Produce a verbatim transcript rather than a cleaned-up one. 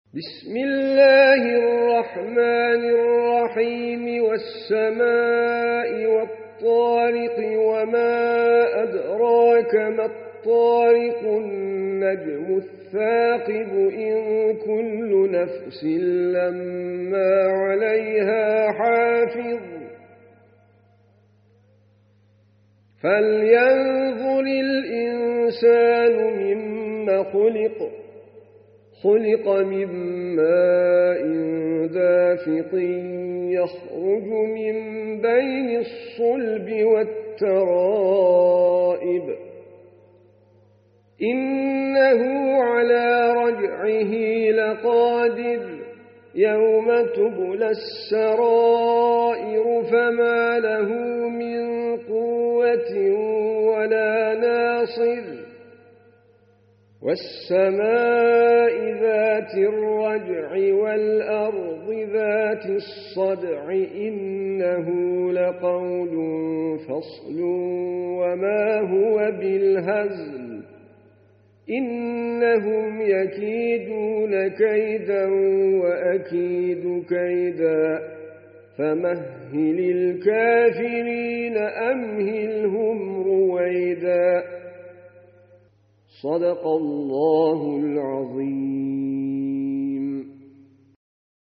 بسم الله الرحمن الرحيم والسماء والطارق وما أدراك ما الطارق النجم الثاقب إن كل نفس لما عليها حافظ فلينظر الإنسان مما خلق خلق من ماء دافق يخرج من بين الصلب والترائب إنه على رجعه لقادر يوم تبلى السرائر فما له من قوة ولا ناصر والسماء ذات الرجع والأرض ذات الصدع إنه لقول فصل وما هو بالهزل إنهم يكيدون كيدا وأكيد كيدا فمهل الكافرين أمهلهم رويدا صدق الله العظيم.